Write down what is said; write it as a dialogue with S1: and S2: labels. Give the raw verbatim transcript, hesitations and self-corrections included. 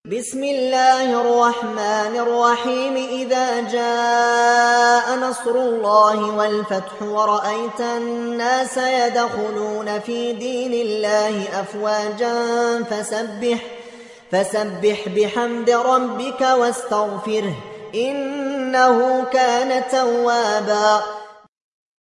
S1: بسم الله الرحمن الرحيم إذا جاء نصر الله والفتح ورأيت الناس يدخلون في دين الله أفواجا فسبح, فسبح بحمد ربك واستغفره إنه كان توابا